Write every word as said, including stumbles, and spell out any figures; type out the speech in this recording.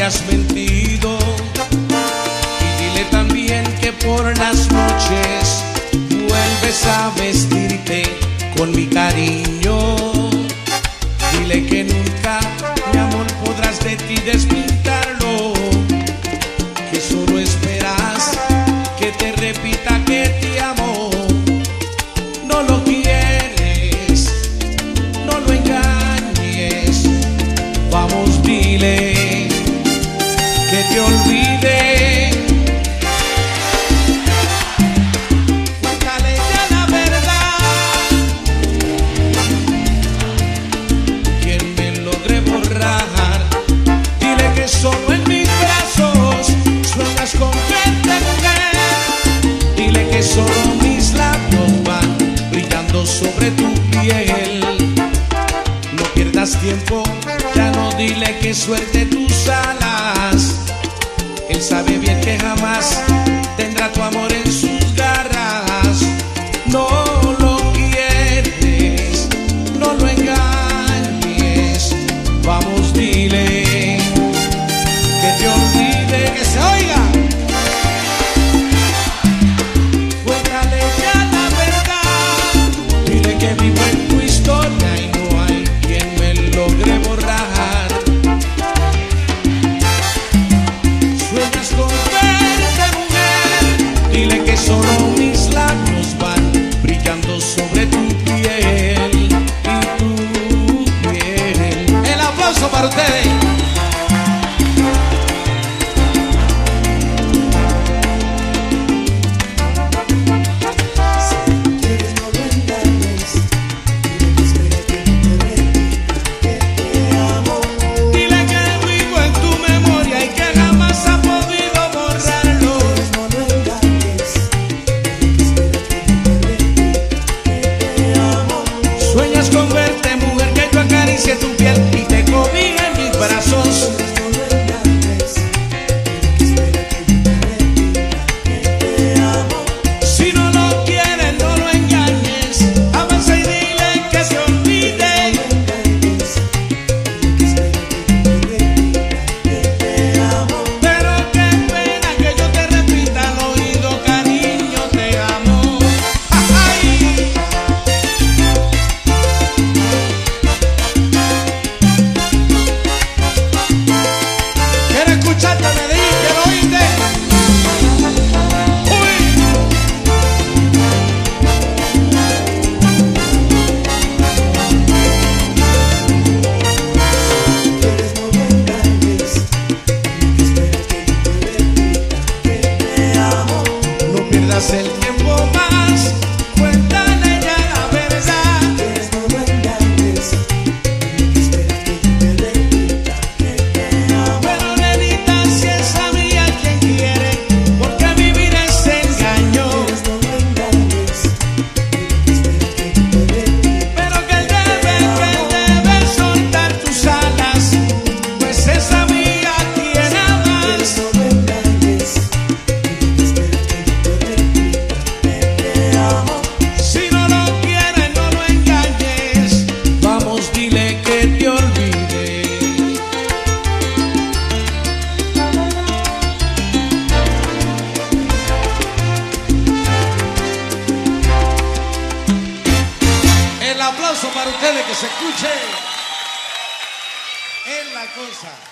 has mentido. Y dile también que por las noches vuelves a vestirte con mi cariño. Dile que nunca, mi amor, podrás de ti despintarlo, que solo esperas que te repita que te amo. No lo quieres, no lo engañes. Vamos, dile que te olvide. Cuéntale ya la verdad. Quien me logre borrar. Dile que solo en mis brazos sueñas con verte, mujer. Dile que solo mis labios van brillando sobre tu piel. No pierdas tiempo, ya no dile que suelte tus alas. Él sabe bien que jamás tendrá tu amor en sus garras. No lo quieres, no lo engañes. Vamos, dile que te olvide, que se oiga. Cuéntale ya la verdad. Dile que vivo en tu historia y no hay quien me logre borrar. Sueñas con verte, mujer. Dile que solo mis labios van brillando sobre tu piel y tu piel. El aplauso para ustedes. Sueñas con verte, mujer, que yo acaricie tu piel y te cobije en mis brazos. Si no lo quieres, no lo engañes. Avanza y dile que se olvide. Pero qué pena que yo te repita al oído, cariño, te amo. ¡Ay! Escucharte, Medellín, que lo oíste. Uy. Quieres no me engañes, espera que yo te repita que te amo. No pierdas el tiempo más, cuéntale ya la verdad. Quieres no me engañes, espera que yo te repita que te amo. Pero nenita, si es a mí a quien quiere, porque vivir es engaño. Quieres no me engañes, espera que yo te repita. Pero que él debe, que él debe soltar tus alas, pues es a mí a quien amas. Quieres no me engañes, espera que yo te repita que te amo. Si no lo quieres, no lo engañes. Vamos, dile que te olvide. El aplauso para ustedes, que se escuche. Es la cosa.